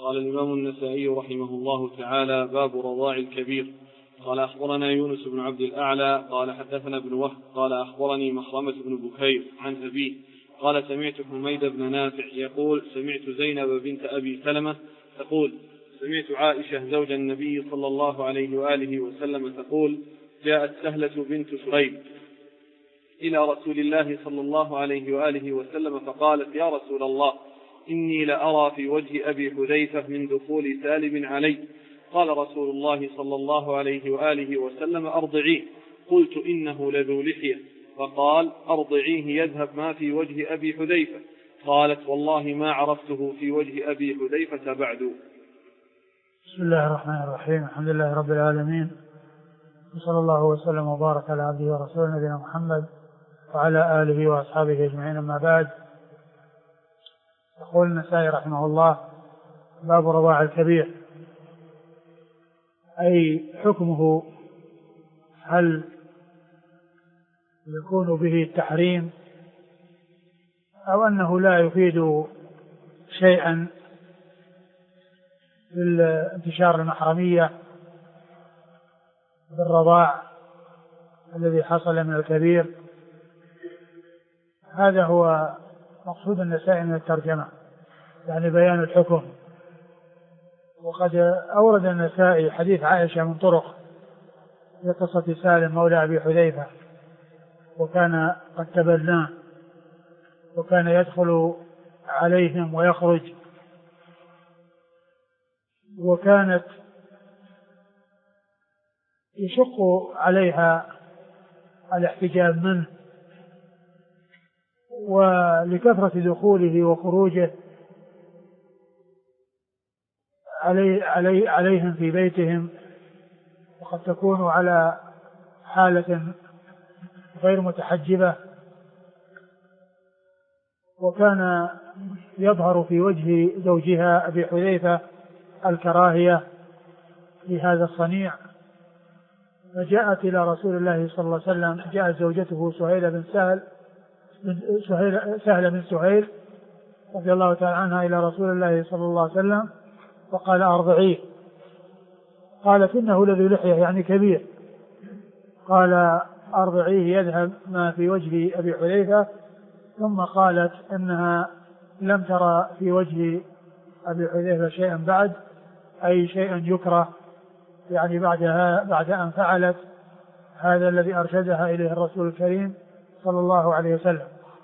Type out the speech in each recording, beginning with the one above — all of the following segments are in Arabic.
قال الإمام النسائي رحمه الله تعالى: باب رضاع الكبير. قال أخبرنا يونس بن عبد الأعلى قال حدثنا ابن وهب قال أخبرني مخرمة بن بكير عن أبيه قال سمعت حميد بن نافع يقول: سمعت زينب بنت أبي سلمة تقول: سمعت عائشة زوج النبي صلى الله عليه وآله وسلم تقول: جاءت سهلة بنت سهيل إلى رسول الله صلى الله عليه وآله وسلم فقالت: يا رسول الله، إني لأرى في وجه أبي حذيفة من دخول سالم علي. قال رسول الله صلى الله عليه وآله وسلم: أرضعيه. قلت: إنه لذو لحية. فقال: أرضعيه يذهب ما في وجه أبي حذيفة. قالت: والله ما عرفته في وجه أبي حذيفة بعد. بسم الله الرحمن الرحيم. الحمد لله رب العالمين، وصلى الله وسلم وبارك على عبده ورسوله نبينا محمد وعلى آله وأصحابه أجمعين، أما بعد. يقول النسائي رحمه الله: باب رضاع الكبير، أي حكمه، هل يكون به التحريم أو أنه لا يفيد شيئا في انتشار المحرمية بالرضاع الذي حصل من الكبير. هذا هو مقصود النسائي من الترجمة، يعني بيان الحكم. وقد أورد النسائي حديث عائشة من طرق في قصة سالم مولى أبي حذيفة، وكان قد تبناه وكان يدخل عليهم ويخرج، وكانت يشق عليها الاحتجاب منه، ولكثرة دخوله وخروجه عليهم في بيتهم، وقد تكون على حالة غير متحجبة، وكان يظهر في وجه زوجها أبي حذيفة الكراهية لهذا الصنيع. فجاءت إلى رسول الله صلى الله عليه وسلم، جاءت زوجته سهل بن سهيل رضي الله تعالى عنها إلى رسول الله صلى الله عليه وسلم فقال: أرضعيه. قالت: إنه لذو لحية، يعني كبير. قال: أرضعيه يذهب ما في وجه أبي حذيفة. ثم قالت إنها لم ترى في وجه أبي حذيفة شيئا بعد، أي شيئا يكره، يعني بعد أن فعلت هذا الذي أرشدها إليه الرسول الكريم صلى الله عليه وسلم.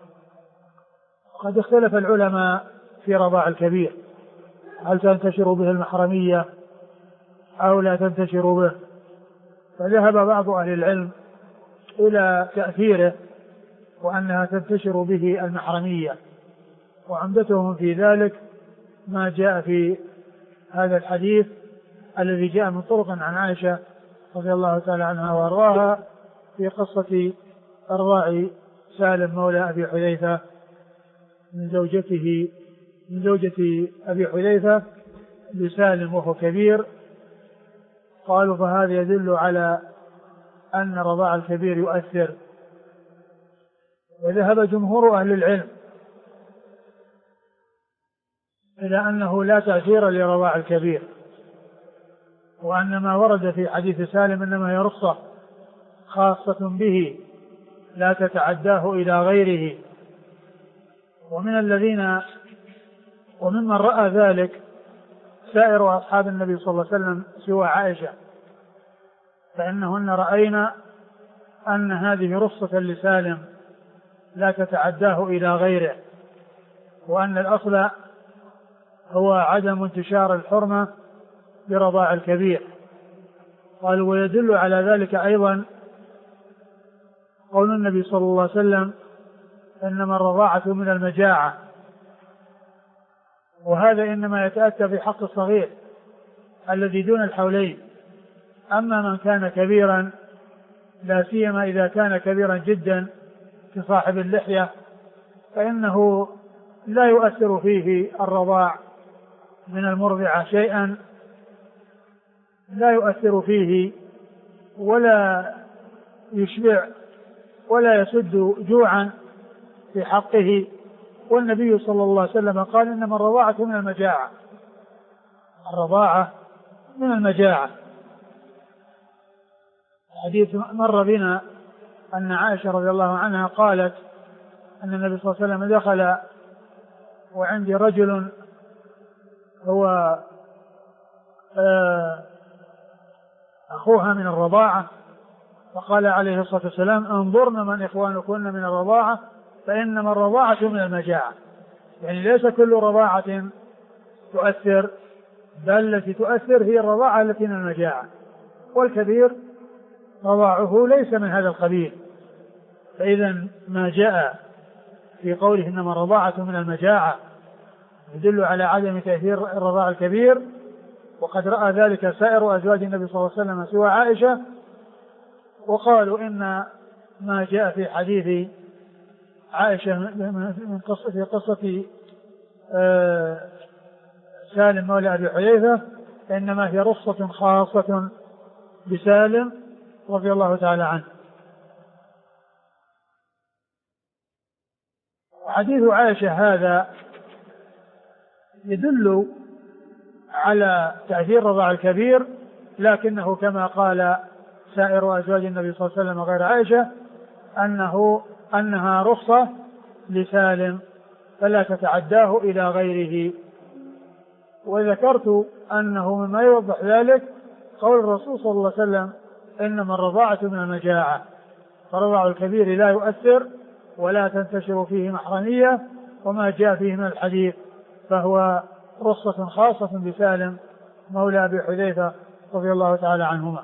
قد اختلف العلماء في رضاع الكبير، هل تنتشر به المحرمية أو لا تنتشر به. فذهب بعض أهل العلم إلى تأثيره وأنها تنتشر به المحرمية، وعمدتهم في ذلك ما جاء في هذا الحديث الذي جاء من طرق عن عائشة رضي الله تعالى عنها وارضاها في قصة أرضاع سالم مولى أبي حذيفة من زوجة أبي حذيفة لسالم وهو كبير. قالوا: فهذا يدل على أن رضاع الكبير يؤثر. وذهب جمهور أهل العلم إلى أنه لا تأثير لرضاع الكبير، وأن ما ورد في حديث سالم إنما هي رخصة خاصة به لا تتعداه إلى غيره. وممن رأى ذلك سائر أصحاب النبي صلى الله عليه وسلم سوى عائشة، فإنهن رأينا أن هذه رخصة لسالم لا تتعداه إلى غيره، وأن الأصل هو عدم انتشار الحرمة برضاع الكبير. قالوا: ويدل على ذلك أيضا قول النبي صلى الله عليه وسلم: إنما الرضاعة من المجاعة. وهذا إنما يتأتى في حق الصغير الذي دون الحولين. أما من كان كبيرا، لا سيما إذا كان كبيرا جدا كصاحب اللحية، فإنه لا يؤثر فيه الرضاع من المرضعة شيئا، لا يؤثر فيه ولا يشبع ولا يسد جوعا في حقه. والنبي صلى الله عليه وسلم قال: إنما الرضاعة من المجاعة. الرضاعة من المجاعة. حديث مر بنا أن عائشة رضي الله عنها قالت أن النبي صلى الله عليه وسلم دخل وعندي رجل هو أخوها من الرضاعة، فقال عليه الصلاة والسلام انظرن من إخوانكن من الرضاعة فإنما الرضاعة من المجاعة. يعني ليس كل رضاعة تؤثر، بل التي تؤثر هي الرضاعة التي من المجاعة، والكبير رضاعه ليس من هذا القبيل. فإذا ما جاء في قوله إنما الرضاعة من المجاعة يدل على عدم تأثير الرضاع الكبير، وقد رأى ذلك سائر أزواج النبي صلى الله عليه وسلم سوى عائشة. وقالوا إن ما جاء في حديث عائشة في قصة سالم مولى أبي حذيفة إنما هي رخصة خاصة بسالم رضي الله تعالى عنه. حديث عائشة هذا يدل على تأثير الرضاع الكبير، لكنه كما قال سائر أزواج النبي صلى الله عليه وسلم غير عائشة أنها رخصة لسالم فلا تتعداه إلى غيره. وذكرت أنه مما يوضح ذلك قول الرسول صلى الله عليه وسلم إنما الرضاعة من المجاعة، فرضاع الكبير لا يؤثر ولا تنتشر فيه محرمية، وما جاء فيه من الحديث فهو رخصة خاصة بسالم مولى أبي حذيفة رضي الله تعالى عنهما.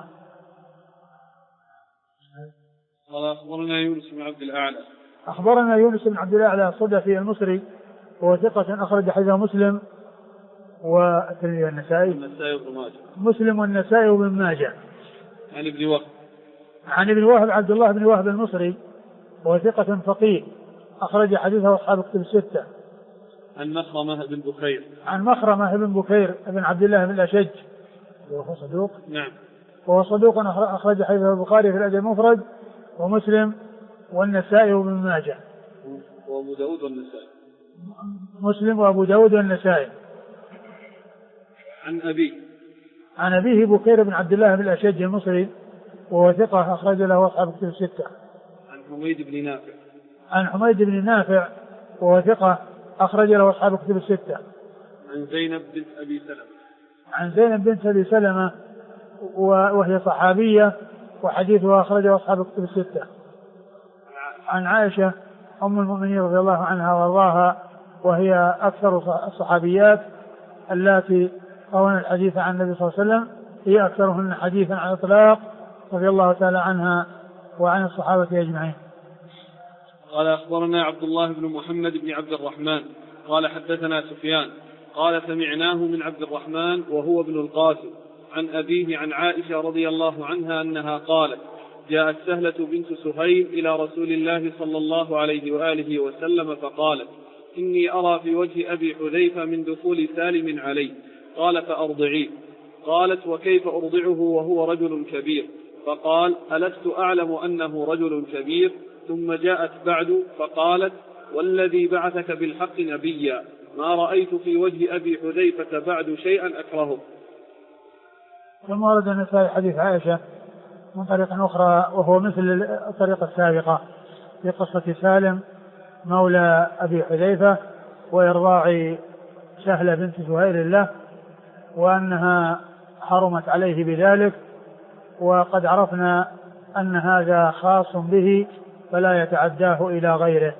قال أخبرنا يونس بن عبد الأعلى. أخبرنا يونس بن عبد الأعلى الصدفي المصري وهو ثقة أخرج حديثه مسلم والنسائي مسلم والنسائي وابن ماجه. عن ابن وهب. عن ابن وهب عبد الله بن وهب المصري وهو ثقة فقيه أخرج حديثه أصحاب الكتب الستة. عن مخرمة بن بكير. عن مخرمة بن بكير بن عبد الله بن الأشج وهو صدوق. نعم. وهو صدوق أخرج حديثه البخاري في الأدب المفرد ومسلم والنسائي وابن ماجه. وأبو داود والنسائي. مسلم وأبو داود والنسائي. عن أبيه بكير بن عبد الله بن الأشج المصري وهو ثقة أخرج له أصحاب الكتب الستة. عن حميد بن نافع. عن حميد بن نافع وهو ثقة أخرج له أصحاب الكتب الستة. عن زينب بنت أبي سلمة. عن زينب بنت أبي سلمة وهي صحابية وحديثها أخرجه أصحاب الكتب الستة. عن عائشة أم المؤمنين رضي الله عنها وارضاها وهي أكثر الصحابيات اللاتي روون الحديث عن النبي صلى الله عليه وسلم، هي أكثرهن حديثا على الإطلاق رضي الله تعالى عنها وعن الصحابة أجمعين. قال أخبرنا عبد الله بن محمد بن عبد الرحمن قال حدثنا سفيان قال سمعناه من عبد الرحمن وهو ابن القاسم عن أبيه عن عائشة رضي الله عنها أنها قالت جاءت سهلة بنت سهيل إلى رسول الله صلى الله عليه وآله وسلم فقالت إني أرى في وجه أبي حذيفة من دخول سالم علي، قال فأرضعيه. قالت وكيف أرضعه وهو رجل كبير؟ فقال ألست أعلم أنه رجل كبير؟ ثم جاءت بعد فقالت والذي بعثك بالحق نبيا ما رأيت في وجه أبي حذيفة بعد شيئا أكرهه. ثم ورد النسائي حديث عائشة من طريق أخرى وهو مثل الطريقة السابقة في قصة سالم مولى أبي حذيفة وإرضاع سهلة بنت سهيل له وأنها حرمت عليه بذلك، وقد عرفنا أن هذا خاص به فلا يتعداه إلى غيره.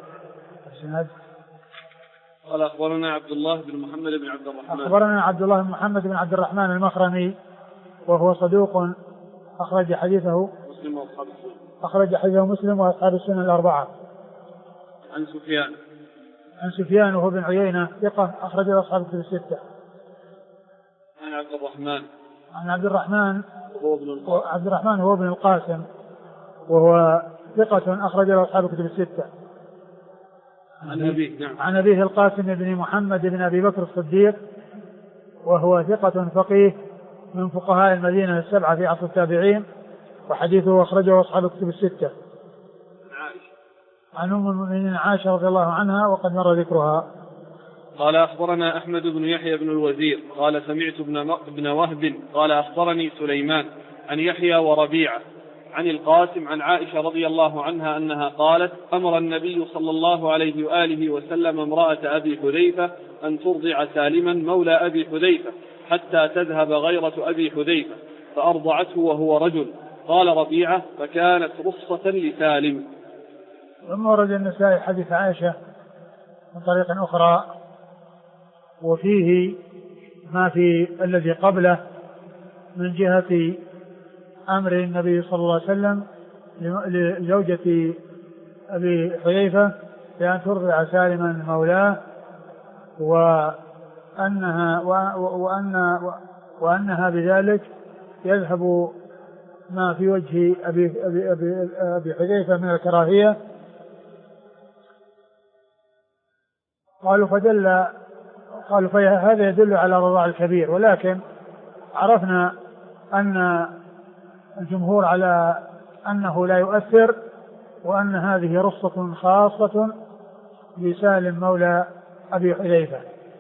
قال أخبرنا عبد الله بن محمد بن عبد الرحمن. أخبرنا عبد الله بن محمد بن عبد الرحمن المخرمي وهو صدوق أخرج حديثه مسلم وأصحاب السنن. أخرج حديثه مسلم وأصحاب السنن الأربعة. عن سفيان. عن سفيان وهو بن عيينة ثقة أخرج أصحاب الكتب الستة. عن عبد الرحمن. عن عبد الرحمن وهو ابن القاسم. عبد الرحمن هو ابن القاسم وهو ثقة أخرج أصحاب الكتب الستة. عن أبيه. نعم. عن أبيه القاسم بن محمد بن أبي بكر الصديق وهو ثقة فقيه من فقهاء المدينة السبعة في عصر التابعين وحديثه أخرجه أصحاب الكتب الستة. عائشة. عن أم المؤمنين عائشة رضي الله عنها وقد مر ذكرها. قال أخبرنا أحمد بن يحيى بن الوزير قال سمعت ابن وهب قال أخبرني سليمان عن يحيى وربيعة عن القاسم عن عائشة رضي الله عنها أنها قالت أمر النبي صلى الله عليه وآله وسلم امرأة أبي حذيفة أن ترضع سالما مولى أبي حذيفة حتى تذهب غيرة أبي حذيفة فأرضعته وهو رجل. قال ربيعة فكانت رخصة لسالم. ثم ورد النسائي حديث عائشة من طريق أخرى وفيه ما في الذي قبله من جهة أمر النبي صلى الله عليه وسلم لزوجة أبي حذيفة بأن ترضع سالما مولاه وأنها بذلك يذهب ما في وجه أبي حذيفة من الكراهية. قالوا فهذا يدل على رضاع الكبير، ولكن عرفنا أن الجمهور على أنه لا يؤثر وأن هذه رخصة خاصة بسالم مولى أبي حذيفة.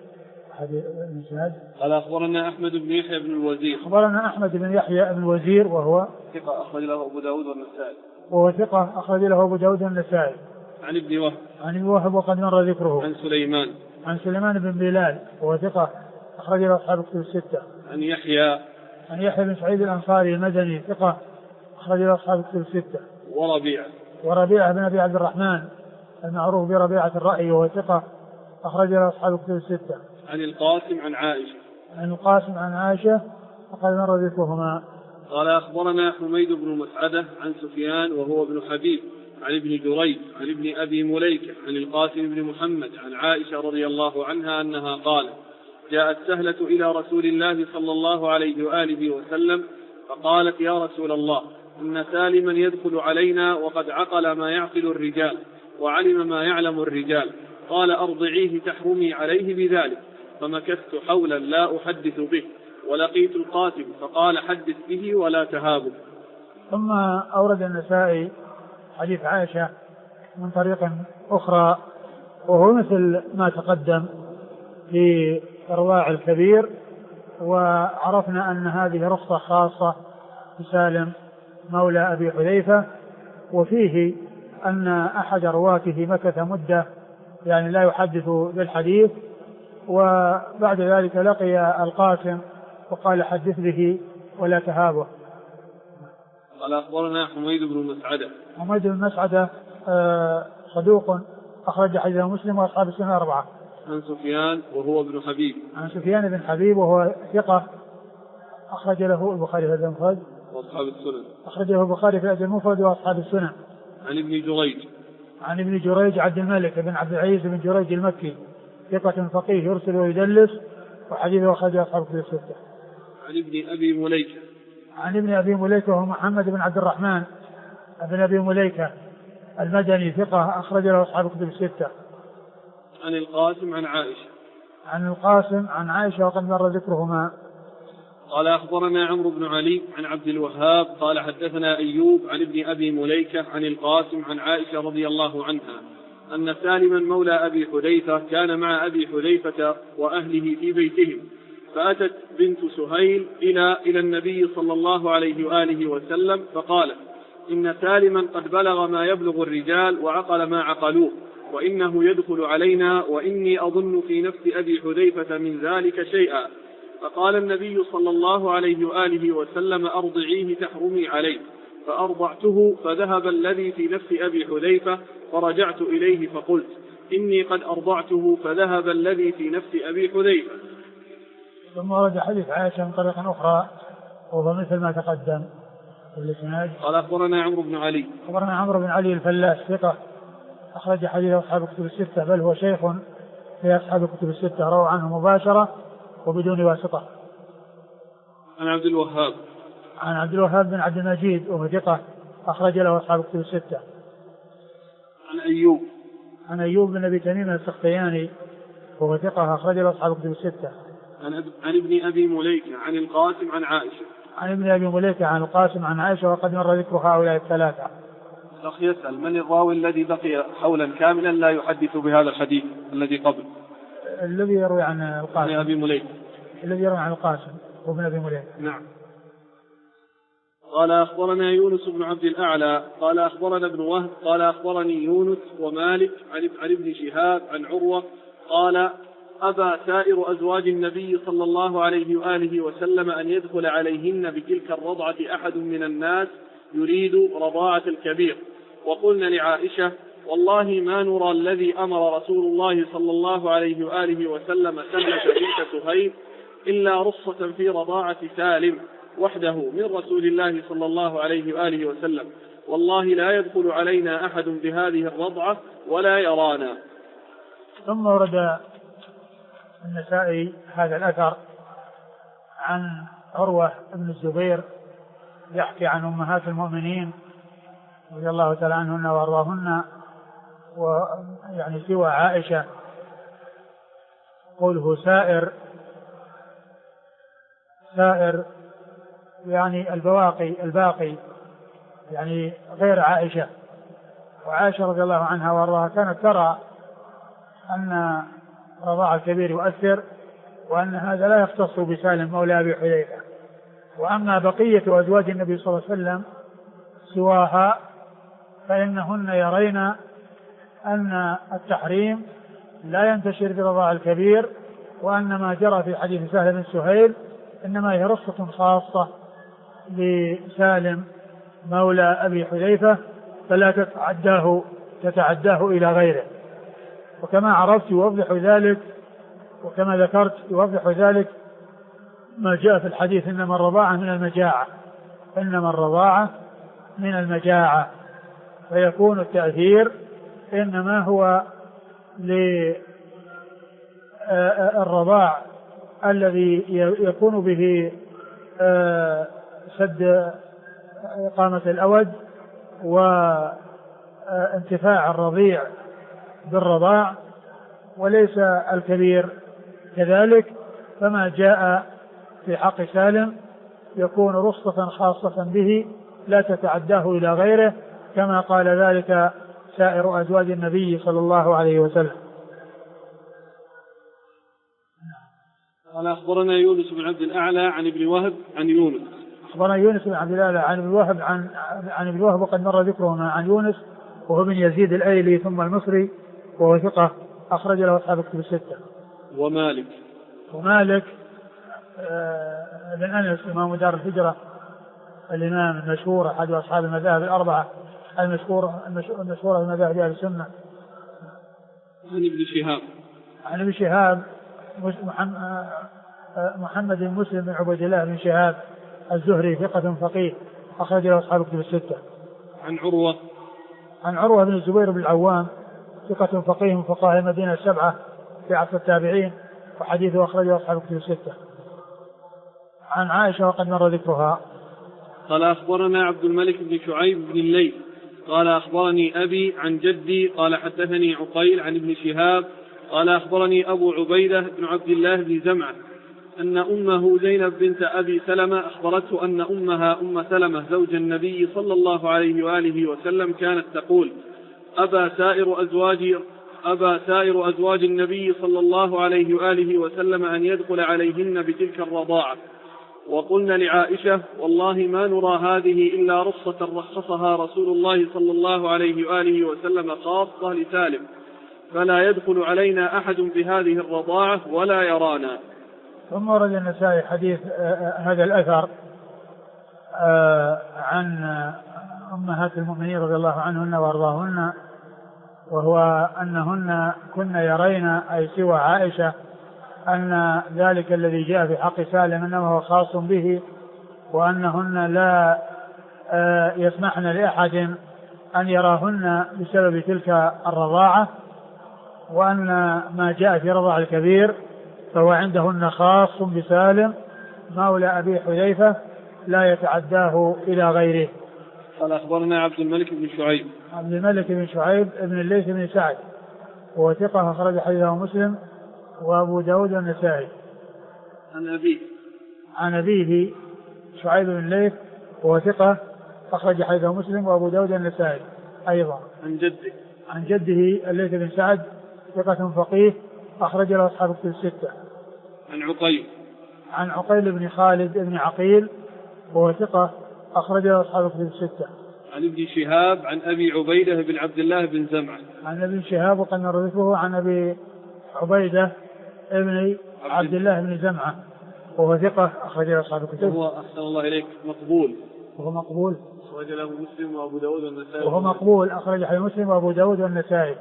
قال أخبرنا أحمد بن يحيى بن الوزير أخبرنا أحمد بن يحيى بن الوزير وهو ثقة أخرج له أبو داود والنسائي وهو ثقة أخرج له أبو داود والنسائي عن ابن وهب وقد مر ذكره عن سليمان بن بلال وهو ثقة أخرج له أصحاب الكتب الستة عن يحيى بن سعيد الأنصاري المدني ثقة أخرج له أصحاب الكتب الستة وربيعة بن أبي عبد الرحمن المعروف بربيعة الرأي وهو ثقة أخرج له أصحاب الكتب الستة عن القاسم عن عائشة وقد مر ذكرهما. قال أخبرنا حميد بن مسعدة عن سفيان وهو ابن حبيب عن ابن جريج عن ابن أبي مليكة عن القاسم بن محمد عن عائشة رضي الله عنها أنها قالت جاءت سهلة إلى رسول الله صلى الله عليه وآله وسلم فقالت يا رسول الله إن سالما يدخل علينا وقد عقل ما يعقل الرجال وعلم ما يعلم الرجال، قال أرضعيه تحرمي عليه بذلك، فمكثت حولا لا أحدث به، ولقيت القاسم فقال حدث به ولا تهابه. ثم أورد النسائي حديث عائشة من طريق أخرى وهو مثل ما تقدم في رضاع الكبير، وعرفنا أن هذه رخصة خاصة بسالم مولى أبي حذيفة، وفيه أن أحد رواته مكث مدة يعني لا يحدث بالحديث، وبعد ذلك لقي القاسم وقال حدث به ولا تهابه. قال أخبرنا حميد بن مسعدة صدوق أخرج حديثه مسلم وأصحاب السنة 4. عن سفيان وهو ابن حبيب عن سفيان بن حبيب وهو ثقة أخرج له البخاري في المفرد وأصحاب السنن. أخرجه البخاري في المفرد وأصحاب السنن. عن ابن جريج عبد الملك بن عبد العزيز بن جريج المكي ثقة فقيه يرسل ويدلس وحديثه أخرجه أصحاب الكتب الستة. عن ابن أبي مليكة وهو محمد بن عبد الرحمن بن أبي مليكة المدني ثقة أخرج له أصحاب الكتب الستة. عن القاسم عن عائشة وقد مر ذكرهما. قال أخبرنا عمرو بن علي عن عبد الوهاب قال حدثنا أيوب عن ابن أبي مليكة عن القاسم عن عائشة رضي الله عنها أن سالما مولى أبي حذيفة كان مع أبي حذيفة وأهله في بيتهم، فأتت بنت سهيل إلى النبي صلى الله عليه وآله وسلم فقالت إن سالما قد بلغ ما يبلغ الرجال وعقل ما عقلوه، وإنه يدخل علينا، وإني أظن في نفس أبي حذيفة من ذلك شيئا. فقال النبي صلى الله عليه وآله وسلم أرضعيه تحرمي عليه، فأرضعته فذهب الذي في نفس أبي حذيفة، فرجعت إليه فقلت إني قد أرضعته فذهب الذي في نفس أبي حذيفة. ثم ورد حديث عائشة من طريق أخرى وهو مثل ما تقدم. قال أخبرنا عمرو بن علي الفلاس ثقة أخرج حديث أصحاب الكتب الستة، بل هو شيخ في أصحاب الكتب الستة، روى عنه مباشرة وبدون واسطة. عن عبد الوهاب بن عبد المجيد وهو ثقة أخرج له أصحاب الكتب الستة. عن أيوب بن أبي تميم السختياني وهو ثقة أخرج له أصحاب الكتب الستة. عن ابن أبي مليكة عن القاسم عن عائشة. عن ابن أبي مليكة عن القاسم عن عائشة وقد مر ذكر هؤلاء الثلاثة. الأخ يسأل من الراوي الذي بقي حولا كاملا لا يحدث بهذا الحديث الذي قبل؟ الذي يروي عن القاسم. أبي مليك. الذي يروي عن القاسم وابن أبي مليك. نعم. قال أخبرنا يونس بن عبد الأعلى قال أخبرنا ابن وهب قال أخبرني يونس ومالك عن ابن شهاب عن عروة قال أبى سائر أزواج النبي صلى الله عليه وآله وسلم أن يدخل عليهن بتلك الرضعة أحد من الناس يريد رضاعة الكبير. وقلنا لعائشة والله ما نرى الذي أمر رسول الله صلى الله عليه وآله وسلم سلمة بنت سهيل إلا رصة في رضاعة سالم وحده من رسول الله صلى الله عليه وآله وسلم، والله لا يدخل علينا أحد بهذه الرضعة ولا يرانا. ثم ورد النسائي هذا الأثر عن عروة بن الزبير يحكي عن أمهات المؤمنين رضي الله تعالى عنهن وأرضاهن، ويعني سوى عائشة. قوله سائر يعني الباقي يعني غير عائشة. وعائشة رضي الله عنها وأرضاها كانت ترى أن رضاع الكبير يؤثر، وأن هذا لا يختص بسالم مولى أبي حذيفة. وأما بقية أزواج النبي صلى الله عليه وسلم سواها فإنهن يرين أن التحريم لا ينتشر برضاع الكبير، وأن ما جرى في حديث سهل بن سهيل إنما هي رصة خاصة لسالم مولى أبي حذيفة فلا تتعداه إلى غيره. وكما عرفت يوضح ذلك وكما ذكرت يوضح ذلك ما جاء في الحديث إنما الرضاعة من المجاعة، فيكون التأثير إنما هو للرضاع الذي يكون به سد إقامة الأود وانتفاع الرضيع بالرضاع، وليس الكبير كذلك. فما جاء في حق سالم يكون رصة خاصة به لا تتعداه إلى غيره، كما قال ذلك سائر أزواج النبي صلى الله عليه وسلم. قال أخبرنا يونس بن عبد الأعلى عن ابن وهب عن يونس. أخبرنا يونس بن عبد الأعلى عن ابن وهب عن ابن وهب، وقد مر ذكره عن يونس، وهو بن يزيد الأيلي ثم المصري، وهو ثقة أخرج له أصحاب الكتب الستة. ومالك بن أنس إمام دار الهجرة الإمام المشهور أحد أصحاب المذاهب الأربعة المشهورة في مذاهب أهل السنة. عن ابن شهاب محمد بن مسلم بن عبيد الله بن شهاب الزهري ثقة فقيه أخرج له أصحاب الكتب الستة. عن عروة بن الزبير بن العوام ثقة فقيه من فقهاء المدينة السبعة في عصر التابعين، وحديثه أخرجه أصحاب الكتب الستة. عن عائشة وقد مر ذكرها. قال أخبرنا عبد الملك بن شعيب بن الليث قال أخبرني أبي عن جدي قال حدثني عقيل عن ابن شهاب قال أخبرني أبو عبيدة بن عبد الله بن زمعة أن أمه زينب بنت أبي سلمة أخبرته أن أمها أم سلمة زوج النبي صلى الله عليه وآله وسلم كانت تقول أبى سائر أزواج النبي صلى الله عليه وآله وسلم أن يدخل عليهن بتلك الرضاعة. وقلنا لعائشة والله ما نرى هذه إلا رصة رخصها رسول الله صلى الله عليه وآله وسلم خاصة لسالم، فلا يدخل علينا أحد بهذه الرضاعة ولا يرانا. ثم ورد النسائي حديث هذا الأثر عن أمهات المؤمنين رضي الله عنهن وأرضاهن، وهو أنهن كن يرين أي سوى عائشة أن ذلك الذي جاء في حق سالم إنما هو خاص به، وأنهن لا يسمحن لأحد أن يراهن بسبب تلك الرضاعة، وأن ما جاء في رضاع الكبير فهو عندهن خاص بسالم مولى أبي حذيفة لا يتعداه إلى غيره. قال أخبرنا عبد الملك بن شعيب ابن الليث بن سعد، وهو ثقة أخرج حديثه مسلم وأبو داود والنسائي. عن أبيه شعيب بن الليث وهو ثقة أخرج حديثه مسلم وأبو داود والنسائي أيضا. عن جده الليث بن سعد ثقة فقيه أخرج له أصحاب الكتب الستة. عن عقيل بن خالد بن عقيل وهو ثقة أخرج له أصحاب الكتب الستة. عن ابن شهاب عن أبي عبيدة بن عبد الله بن زمعة. عن ابن شهاب وقد مر ذكره عن أبي عبيدة بن عبد الله بن زمعة وهو ثقة أخرج له أصحاب الكتب. وهو أحسن الله إليك مقبول. وهو مقبول أخرج له مسلم وأبو داود والنسائي. وهو مقبول أخرج له مسلم وأبو داود والنسائي.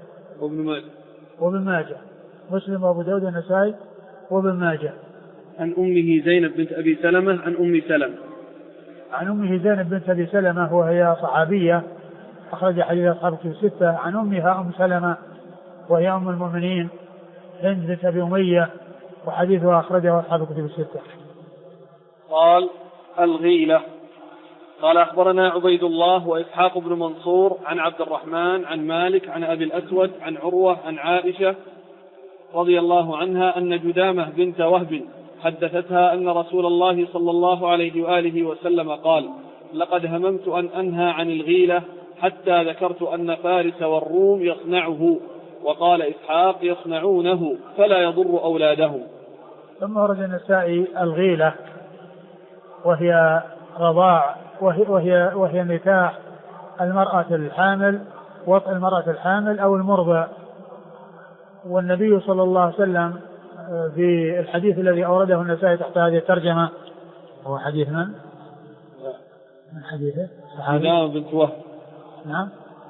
وابن ماجه. مسلم وأبو داود والنسائي وابن ماجه. عن أمه زينب بنت أبي سلمة عن أم سلمة. عن أمه زينب بنت أبي سلمة وهي صحابية أخرج حديث أصحاب الكتب الستة. عن أمها أم سلمة وهي أم المؤمنين هند بنت أبي أمية وحديثها أخرجه أصحاب الكتب الستة. قال الغيلة. قال أخبرنا عبيد الله وإسحاق بن منصور عن عبد الرحمن عن مالك عن أبي الأسود عن عروة عن عائشة رضي الله عنها أن جدامة بنت وهب حدثتها أن رسول الله صلى الله عليه وآله وسلم قال لقد هممت أن أنهى عن الغيلة حتى ذكرت أن فارس والروم يصنعه، وقال إسحاق يصنعونه فلا يضر أولادهم. ثم ورد النسائي الغيلة وهي رضاع وهي نكاح المرأة الحامل، وطء المرأة الحامل أو المرضع. والنبي صلى الله عليه وسلم في الحديث الذي أورده النسائي تحت هذه الترجمة هو حديث من حديثه؟ جدامة بنت وهب. نعم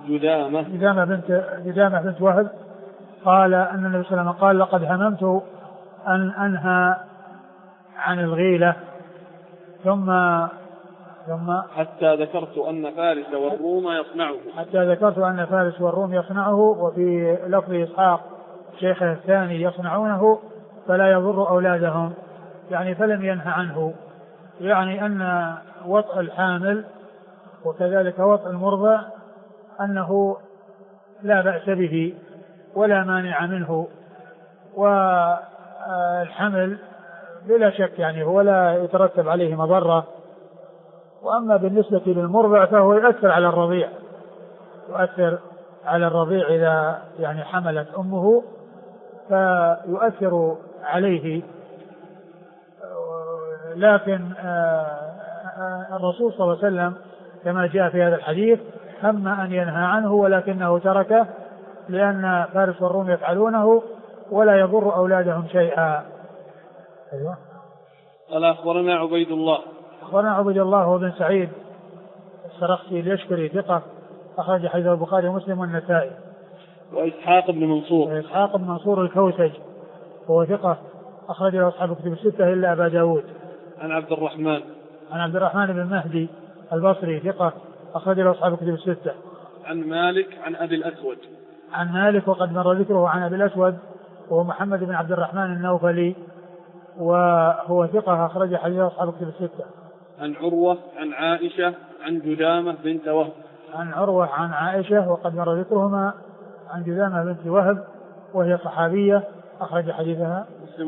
جدامة بنت وهب قال أن النبي صلى الله عليه وسلم قال لقد هممت أن أنهى عن الغيلة ثم حتى ذكرت أن فارس والروم يصنعه. وفي لفظ إسحاق شيخه الثاني يصنعونه فلا يضر أولادهم، يعني فلم ينهى عنه، يعني أن وطء الحامل وكذلك وطء المرضع أنه لا بأس به ولا مانع منه، والحمل بلا شك يعني هو لا يترتب عليه مضرة. وأما بالنسبة للمرضع فهو يؤثر على الرضيع إذا يعني حملت أمه فيؤثر عليه. لكن الرسول صلى الله عليه وسلم كما جاء في هذا الحديث هم أن ينهى عنه ولكنه تركه لأن فارس والروم يفعلونه ولا يضر أولادهم شيئا. أيوة. قال أخبرنا عبيد الله هو بن سعيد السرخسي اليشكري ثقة أخرج حديث البخاري ومسلم والنسائي. وإسحاق بن منصور الكوسج وهو ثقة أخرج له أصحاب الكتب الستة إلا أبا داود. عن عبد الرحمن بن مهدي البصري ثقة أخرج له أصحاب الكتب الستة. عن مالك عن أبي الأسود. عن مالك وقد مر ذكره عن أبي الأسود وهو محمد بن عبد الرحمن النوفلي وهو ثقة أخرج حديث أصحاب الكتب الستة. عن عروة عن عائشة عن جدامة بنت وهب. عن عروة عن عائشة وقد مر ذكرهما عن جدامة بنت وهب وهي صحابية أخرج حديثها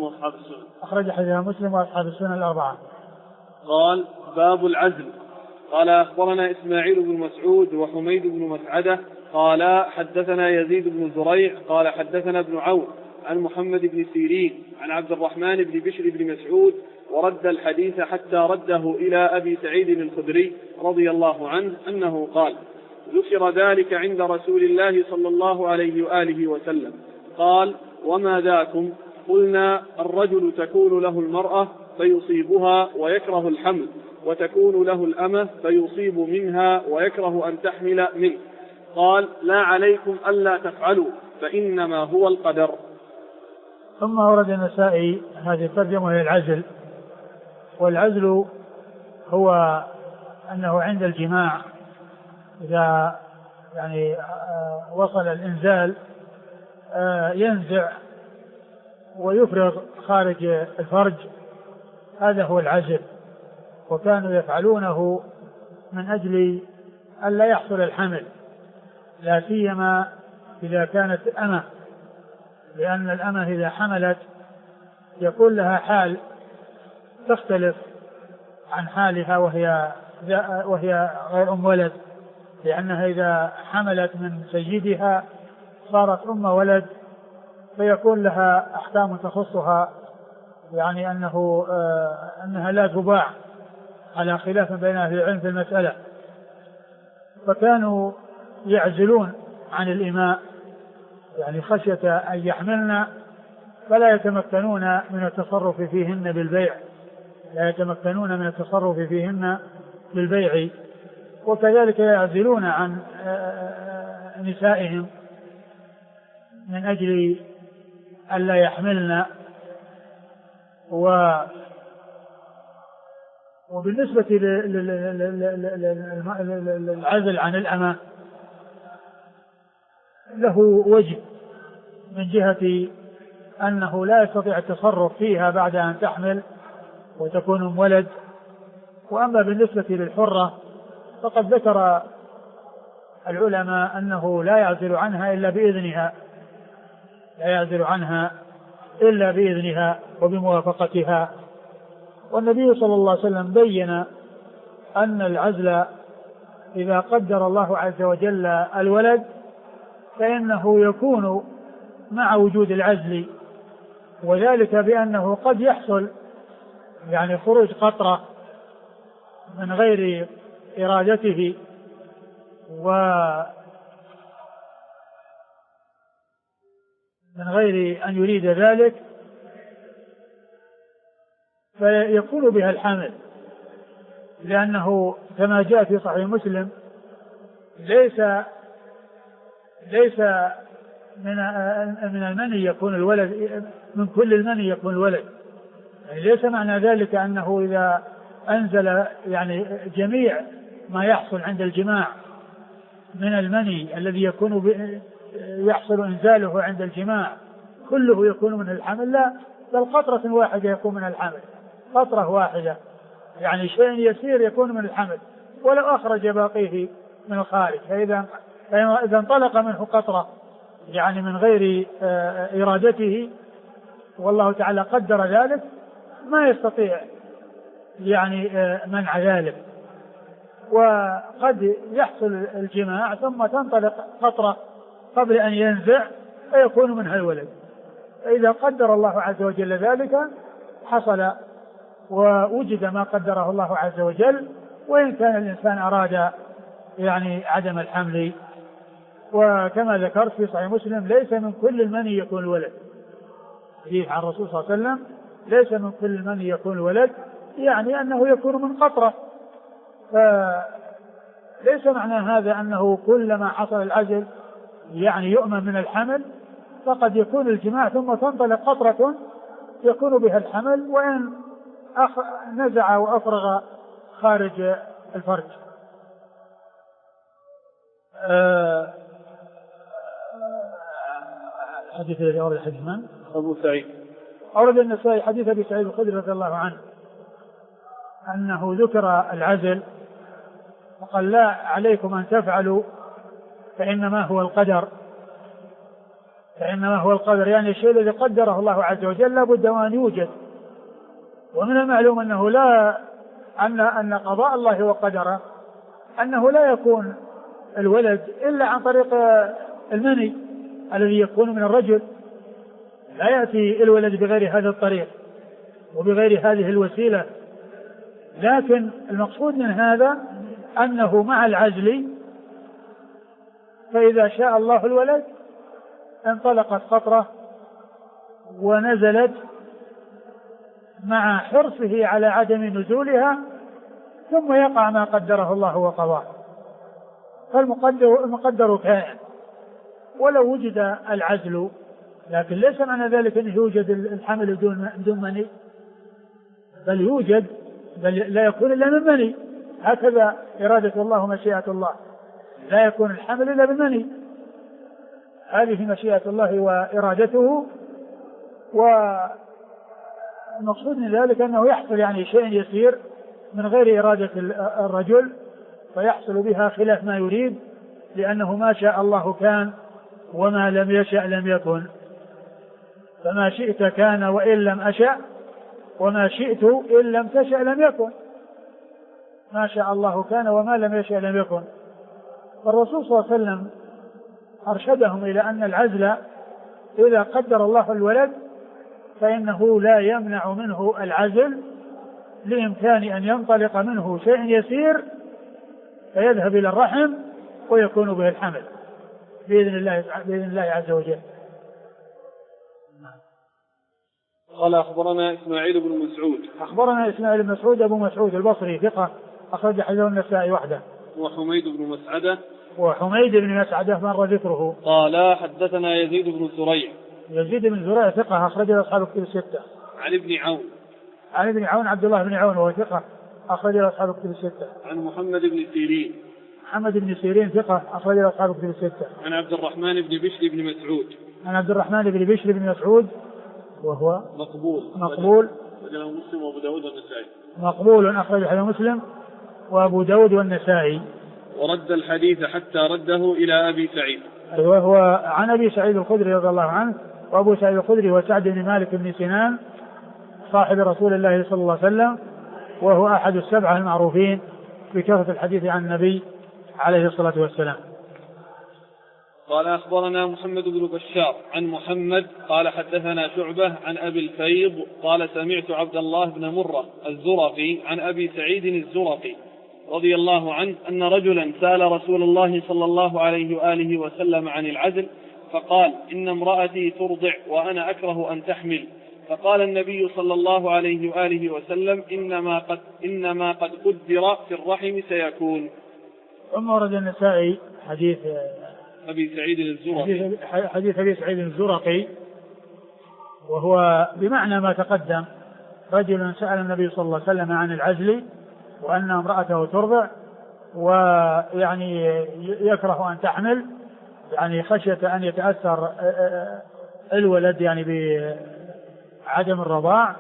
مسلم وأصحاب السنن الأربعة. قال باب العزل. قال أخبرنا إسماعيل بن مسعود وحميد بن مسعدة قال حدثنا يزيد بن زريع قال حدثنا ابن عون عن محمد بن سيرين عن عبد الرحمن بن بشر بن مسعود ورد الحديث حتى رده إلى أبي سعيد الخدري رضي الله عنه أنه قال ذكر ذلك عند رسول الله صلى الله عليه وآله وسلم قال وما ذاكم؟ قلنا الرجل تكون له المرأة فيصيبها ويكره الحمل، وتكون له الأمة فيصيب منها ويكره أن تحمل منه. قال لا عليكم ألا تفعلوا فإنما هو القدر. ثم ورد النسائي هذه الترجمة هي العزل. والعزل هو أنه عند الجماع إذا يعني وصل الإنزال ينزع ويفرغ خارج الفرج، هذا هو العزل. وكانوا يفعلونه من أجل أن لا يحصل الحمل، لا سيما إذا كانت أمة، لأن الأمة إذا حملت يكون لها حال تختلف عن حالها وهي غير أم ولد، لأنها إذا حملت من سيدها صارت أم ولد فيكون لها أحكام تخصها، يعني أنها لا تباع على خلاف بين أهل العلم في المسألة. فكانوا يعزلون عن الإماء يعني خشية أن يحملن فلا يتمكنون من التصرف فيهن بالبيع، لا يتمكنون من التصرف فيهن بالبيع. وكذلك يعزلون عن نسائهم من أجل ألا يحملن. وبالنسبة للعزل عن الأمة له وجه من جهة أنه لا يستطيع التصرف فيها بعد أن تحمل وتكون ولد. وأما بالنسبة للحرة فقد ذكر العلماء أنه لا يعزل عنها إلا بإذنها، لا يعزل عنها إلا بإذنها وبموافقتها. والنبي صلى الله عليه وسلم بين أن العزل إذا قدر الله عز وجل الولد فإنه يكون مع وجود العزل، وذلك بأنه قد يحصل يعني خروج قطرة من غير إرادته ومن غير أن يريد ذلك فيكون بها الحمل، لأنه كما جاء في صحيح مسلم ليس من المني يكون الولد، من كل المني يكون الولد. يعني ليس معنى ذلك أنه إذا أنزل يعني جميع ما يحصل عند الجماع من المني الذي يحصل إنزاله عند الجماع كله يكون من الحمل، لا، بل قطرة واحدة يكون من الحمل، قطرة واحدة يعني شيء يسير يكون من الحمل ولو أخرج باقيه من الخارج. فإذا انطلق منه قطرة يعني من غير إرادته والله تعالى قدر ذلك ما يستطيع يعني منع ذلك. وقد يحصل الجماع ثم تنطلق قطرة قبل أن ينزع فيكون منها الولد، فإذا قدر الله عز وجل ذلك حصل ووجد ما قدره الله عز وجل، وإن كان الإنسان أراد يعني عدم الحمل. وكما ذكرت في صحيح مسلم ليس من كل المني يكون الولد، حديث عن الرسول صلى الله عليه وسلم ليس من كل المني يكون الولد، يعني أنه يكون من قطرة. فليس معنى هذا أنه كلما حصل العزل يعني يؤمن من الحمل، فقد يكون الجماع ثم تنطلق قطرة يكون بها الحمل وإن نزع وأفرغ خارج الفرج. حديث الذي أورد حديث من؟ أبو سعيد. أورد النسائي حديث أبي سعيد الخدري رضي الله عنه أنه ذكر العزل وقال لا عليكم أن تفعلوا فإنما هو القدر، فإنما هو القدر، يعني الشيء الذي قدره الله عز وجل لا بد وأن يوجد. ومن المعلوم أنه أن قضاء الله وقدره أنه لا يكون الولد إلا عن طريق المني الذي يكون من الرجل، لا يأتي الولد بغير هذا الطريق وبغير هذه الوسيلة. لكن المقصود من هذا أنه مع العزل فإذا شاء الله الولد انطلقت قطرة ونزلت مع حرصه على عدم نزولها ثم يقع ما قدره الله وقضاه. فالمقدر كائن ولو وجد العزل، لكن ليس معنى ذلك أنه يوجد الحمل بدون مني، بل يوجد، بل لا يكون إلا من مني. هكذا إرادة الله ومشيئة الله، لا يكون الحمل إلا بالمني، هذه مشيئة الله وإرادته. والمقصود من ذلك أنه يحصل يعني شيء يسير من غير إرادة الرجل فيحصل بها خلاف ما يريد، لأنه ما شاء الله كان وما لم يشأ لم يكن. فما شئت كان وإن لم أشأ وما شئت إن لم تشأ لم يكن. ما شاء الله كان وما لم يشأ لم يكن. فالرسول صلى الله عليه وسلم أرشدهم إلى أن العزل إذا قدر الله الولد فإنه لا يمنع منه العزل لإمكان أن ينطلق منه شيء يسير فيذهب إلى الرحم ويكون به الحمل بإذن الله عز وجل. قال أخبرنا إسماعيل بن مسعود. أخبرنا إسماعيل بن مسعود أبو مسعود البصري ثقة أخرج حديثه النسائي وحده. وحميد بن مسعدة. وحميد بن مسعدة مر ذكره. قال حدثنا يزيد بن زريع. يزيد بن زريع ثقة أخرج أصحاب الكتب الستة. عن ابن عون. عن ابن عون عبد الله بن عون وهو ثقة أخرج أصحاب الكتب الستة. عن محمد بن سيرين. محمد بن سيرين ثقة أخرج أصحاب الكتب الستة. عن عبد الرحمن بن بشر بن مسعود. عن عبد الرحمن بن بشر بن مسعود وهو مقبول وله مسلم وأبو داود والنسائي. مقبول أخرج حديث مسلم وأبو داود والنسائي. ورد الحديث حتى رده إلى أبي سعيد. وهو عن أبي سعيد الخدري رضي الله عنه. وأبو سعيد الخدري هو سعد بن مالك بن سنان صاحب رسول الله صلى الله عليه وسلم وهو أحد السبعة المعروفين بكثرة الحديث عن النبي عليه الصلاة والسلام. قال أخبرنا محمد بن بشار عن محمد قال حدثنا شعبة عن أبي الفيض قال سمعت عبد الله بن مرة الزرقي عن أبي سعيد الزرقي رضي الله عنه أن رجلا سأل رسول الله صلى الله عليه وآله وسلم عن العزل فقال إن امرأتي ترضع وأنا أكره أن تحمل فقال النبي صلى الله عليه وآله وسلم إنما قد قدر في الرحم سيكون. ثم ورد النسائي حديث أبي سعيد الزرقي. حديث أبي سعيد الزرقي وهو بمعنى ما تقدم. رجل سأل النبي صلى الله عليه وسلم عن العزل وأن امرأته ترضع ويعني يكره أن تحمل يعني خشية أن يتأثر الولد يعني بعدم الرضاع.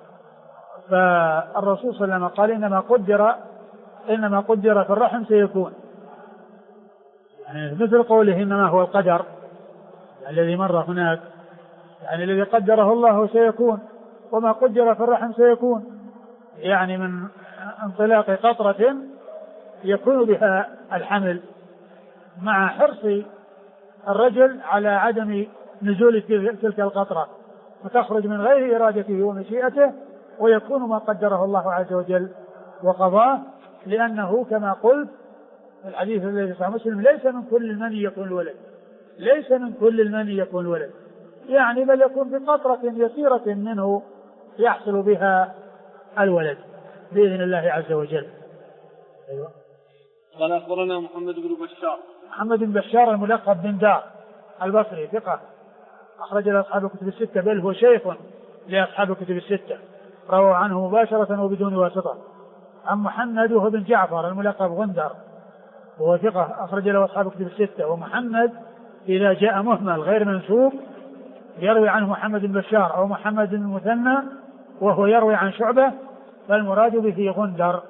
فالرسول صلى الله عليه وسلم قال إنما قدر في الرحم سيكون يعني مثل قوله إنما هو القدر الذي مر هناك يعني الذي قدره الله سيكون وما قدر في الرحم سيكون يعني من انطلاق قطرة يكون بها الحمل مع حرص الرجل على عدم نزول تلك القطرة فتخرج من غير إرادته ومشيئته ويكون ما قدره الله عز وجل وقضاه لأنه كما قلت الحديث الذي صحيح مسلم ليس من كل المني يكون الولد ليس من كل المني يكون الولد يعني بل يكون بقطرة يسيرة منه يحصل بها الولد بإذن الله عز وجل. أيوة. قال أخبرنا محمد بن بشار. محمد بن بشار الملقب بن دار البصري ثقة أخرج له أصحاب الكتب الستة بل هو شيخ لأصحاب الكتب الستة روى عنه مباشرة وبدون واسطة. عن محمد وهو بن جعفر الملقب غندر وهو ثقة أخرج له أصحاب الكتب الستة. ومحمد إذا جاء مهمل غير منسوب يروي عنه محمد بن بشار أو محمد بن مثنى وهو يروي عن شعبة فالمراد به غندر.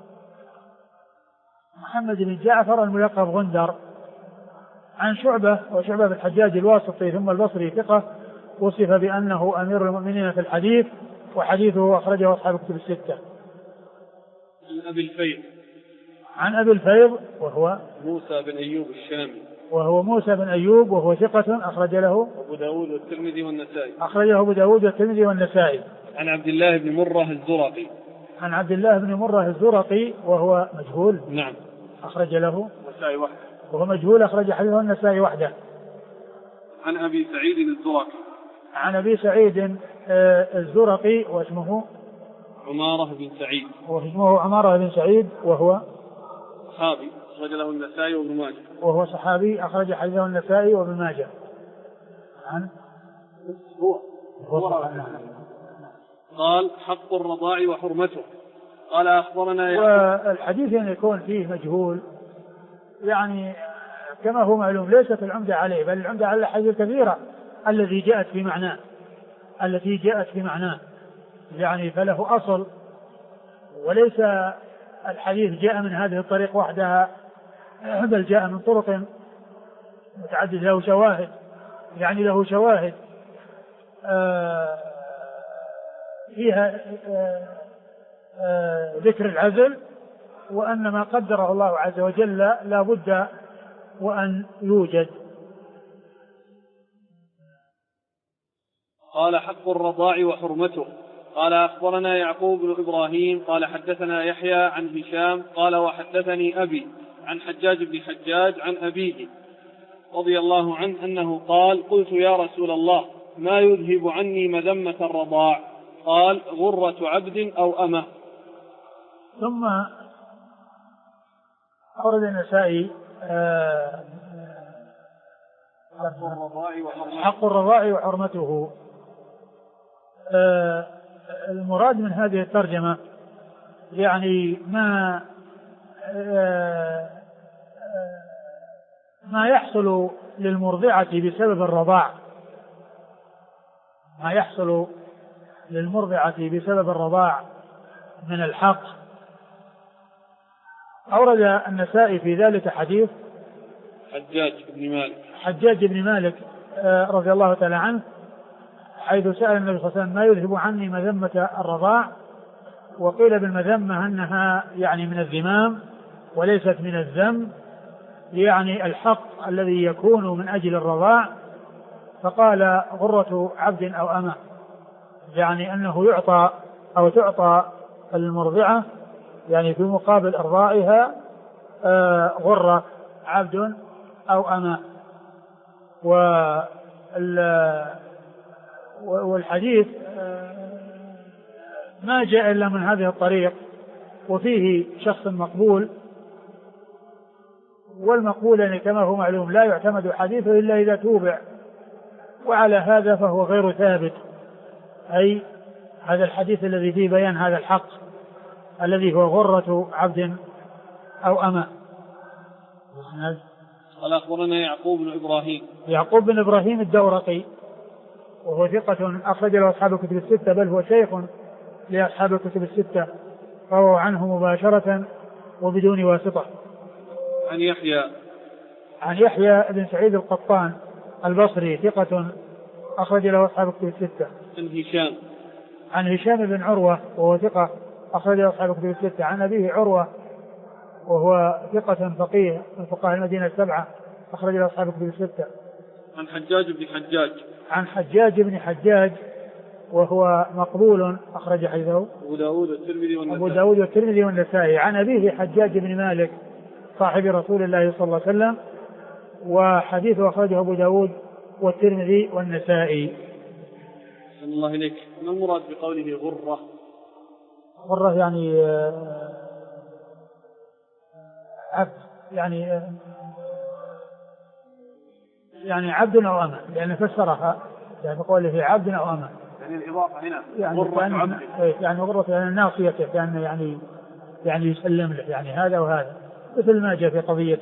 محمد بن جعفر الملقب غندر عن شعبة وشعبة بالحجاج الواسطي ثم البصري ثقة وصف بأنه أمير المؤمنين في الحديث وحديثه أخرجه أصحاب الكتب الستة. عن أبي الفيض. عن أبي الفيض وهو موسى بن أيوب الشامي وهو موسى بن أيوب وهو ثقة أخرج له أبو داود والترمذي والنسائي. أخرجه أبو داود والترمذي والنسائي. عن عبد الله بن مرة الزرقي. عن عبد الله بن مرة الزرقي وهو مجهول. نعم. أخرج له النسائي وحده. وهو مجهول أخرج حديثه النسائي وحده. عن أبي سعيد الزرقي. عن أبي سعيد الزرقي واسمه عمارة بن سعيد. واسمه عمارة بن سعيد وهو صحابي أخرج له النسائي وابن ماجه. وهو صحابي أخرج حديثه النسائي وابن ماجه. عن هو قال حق الرضاع وحرمته. قال أخبرنا والحديث يعني يكون فيه مجهول يعني كما هو معلوم ليست العمدة عليه بل العمدة على الحديث الكثيرة التي جاءت في معناه يعني فله أصل وليس الحديث جاء من هذه الطريق وحدها بل جاء من طرق متعددة له شواهد يعني له شواهد فيها ذكر العزل وأن ما قدره الله عز وجل لا بد وأن يوجد. قال حق الرضاع وحرمته. قال أخبرنا يعقوب بن إبراهيم قال حدثنا يحيى عن هشام قال وحدثني أبي عن حجاج بن حجاج عن أبيه رضي الله عنه أنه قال قلت يا رسول الله ما يذهب عني مذمة الرضاع؟ قال غرة عبد أو أمة. ثم أورد النسائي حق الرضاع وحرمته. المراد من هذه الترجمة يعني ما يحصل للمرضعة بسبب الرضاع، ما يحصل للمرضعة بسبب الرضاع من الحق. أورد النسائي في ذلك حديث حجاج بن مالك رضي الله تعالى عنه، حيث سأل النبي صلى الله عليه وسلم ما يذهب عني مذمة الرضاع، وقيل بالمذمة أنها يعني من الذمام وليست من الذم، يعني الحق الذي يكون من أجل الرضاع. فقال غرة عبد أو أمة، يعني أنه يعطى أو تعطى المرضعة يعني في مقابل إرضائها غرة عبد أو أمة. والحديث ما جاء إلا من هذه الطريق، وفيه شخص مقبول، والمقبول يعني كما هو معلوم لا يعتمد حديثه إلا إذا توبع، وعلى هذا فهو غير ثابت، أي هذا الحديث الذي فيه بيان هذا الحق الذي هو غرة عبد أو أمة. قال أخبرنا يعقوب بن إبراهيم الدورقي، وهو ثقة أخرج له أصحاب الكتب الستة، بل هو شيخ لأصحاب الكتب الستة، روى عنه مباشرة وبدون واسطة. عن يحيى بن سعيد القطان البصري، ثقة أخرج له أصحاب الكتب الستة. عن هشام بن عروة وهو ثقة أخرج له أصحاب الكتب الستة. عن أبيه عروة وهو ثقة فقيه من فقهاء المدينة السبعة، أخرج له أصحاب الكتب الستة. عن حجاج بن حجاج وهو مقبول، أخرج حديثه أبو داود والترمذي والنسائي. عن أبيه حجاج بن مالك صاحب رسول الله صلى الله عليه وسلم، وحديثه أخرجه أبو داود والترمذي والنسائي. الله إليك، ما المراد بقوله غرة؟ غرة يعني عبد، يعني عبد أو أمة، لأن فسرها يعني قوله عبد أو أمة، يعني الإضافة هنا غرة عبد، يعني غرة يعني الناصية، يعني يسلم له يعني هذا وهذا، مثل ما جاء في قضية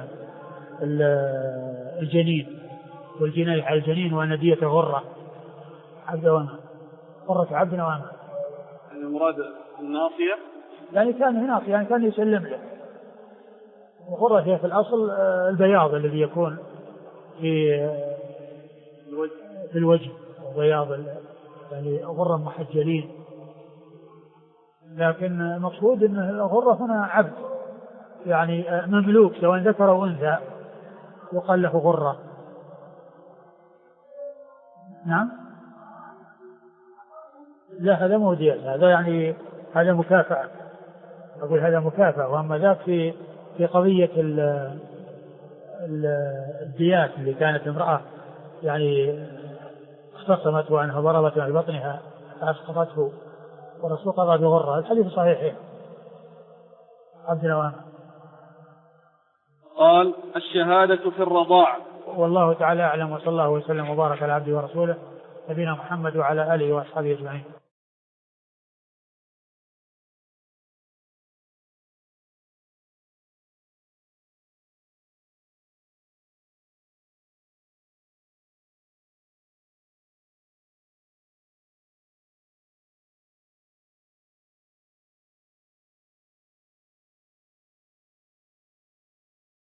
الجنين والجناية على الجنين وندية غرة عبد أو أمة، غرة عبد أو أمة. المراد الناصية يعني كان ناصية، يعني كان يسلم له. وغرة هي في الأصل البياض الذي يكون في الوجه، وبياض يعني غرة محجلين، لكن المقصود أن الغرة هنا عبد، يعني مملوك سواء ذكر أو أنثى يقال له غرة. نعم، لا هذا مو دية، هذا يعني هذا مكافأة، أقول هذا مكافأة. وأما ذاك في قضية الديات اللي كانت امرأة يعني اختصمت وأنها ضربت في بطنها فأسقطته ورسول قضى بغرة، الحديث صحيح. عبد الأوام قال الشهادة في الرضاع. والله تعالى أعلم، وصلى الله وسلم وبارك على عبده ورسوله نبينا محمد وعلى آله وأصحابه أجمعين.